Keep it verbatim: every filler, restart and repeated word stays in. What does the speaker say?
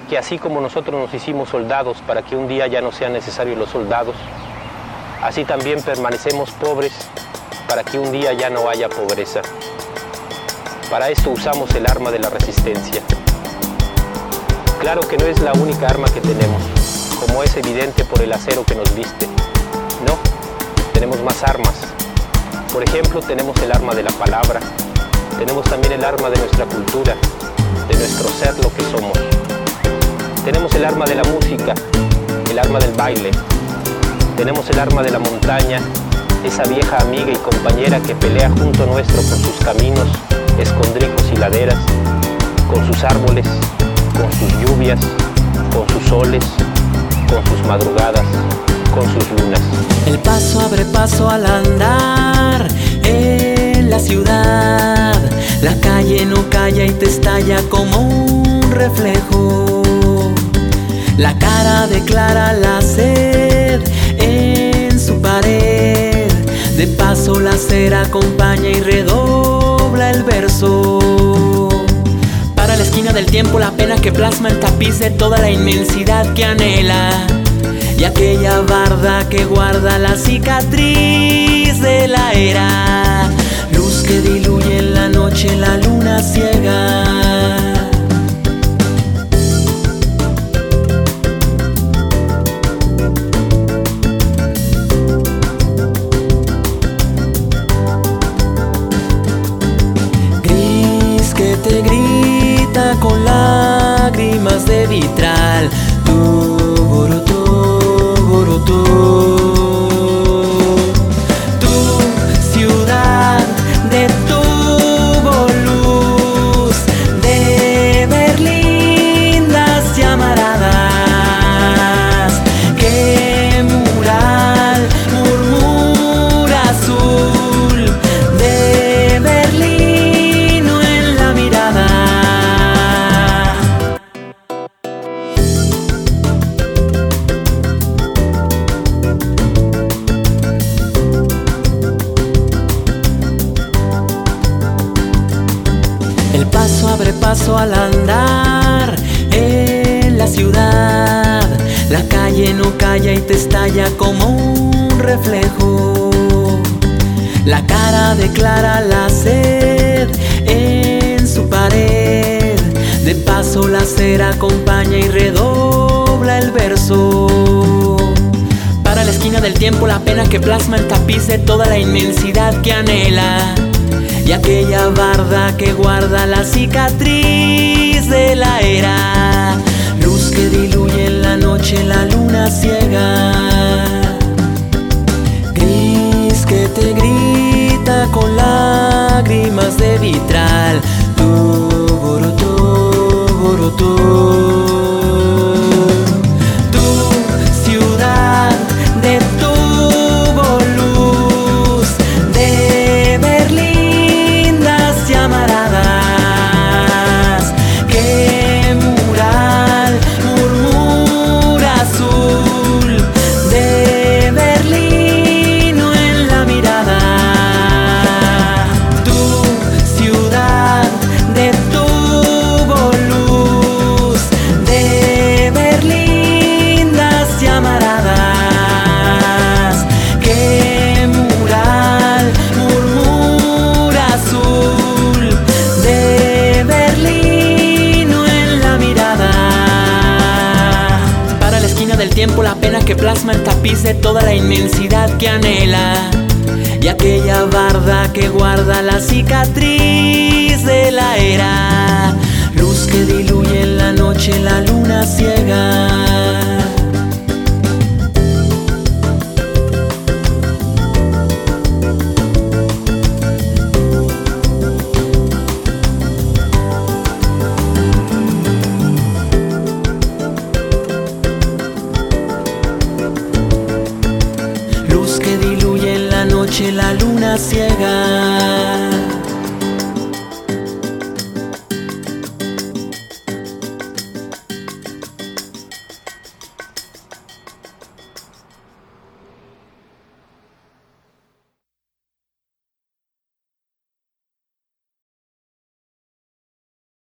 que así como nosotros nos hicimos soldados para que un día ya no sean necesarios los soldados, así también permanecemos pobres para que un día ya no haya pobreza. Para esto usamos el arma de la resistencia. Claro que no es la única arma que tenemos, como es evidente por el acero que nos viste. No, tenemos más armas. Por ejemplo, tenemos el arma de la palabra, tenemos también el arma de nuestra cultura, de nuestro ser lo que somos. Tenemos el arma de la música, el arma del baile. Tenemos el arma de la montaña, esa vieja amiga y compañera que pelea junto nuestro por sus caminos, escondrijos y laderas, con sus árboles, con sus lluvias, con sus soles, con sus madrugadas, con sus lunas. El paso abre paso al andar en la ciudad. La calle no calla y te estalla como un reflejo. La cara declara la sed en su pared. De paso la cera acompaña y redobla el verso. Para la esquina del tiempo la pena que plasma el tapiz de toda la inmensidad que anhela. Y aquella barda que guarda la cicatriz de la era. Luz que diluye en la noche la luna ciega. Gris que te grita con lágrimas de vitral. Tú, tu ciudad detuvo luz de ver lindas llamaradas. Que mural murmura azul de Berlino en la mirada. El paso abre paso al andar en la ciudad. La calle no calla y te estalla como un reflejo. La cara declara la sed en su pared. De paso la cera acompaña y redobla el verso. Para la esquina del tiempo la pena que plasma el tapiz de toda la inmensidad que anhela. Y aquella barda que guarda la cicatriz de la era. Luz que diluye en la noche la luna ciega. Gris que te grita con lágrimas de vitral. Tu, borotó, borotó. Tu ciudad detuvo luz de Berlín llamaradas. Que mural murmura azul de Berlino en la mirada. Tu ciudad detuvo luz de Berlín llamaradas. Que mural murmura azul de Berlino en la mirada. Para la esquina del tiempo la pena que plasma el tapiz de toda la inmensidad que anhela. Y aquella barda que guarda la cicatriz de la era. Luz que diluye en la noche la luna ciega. Luz que diluye en la noche la luna ciega.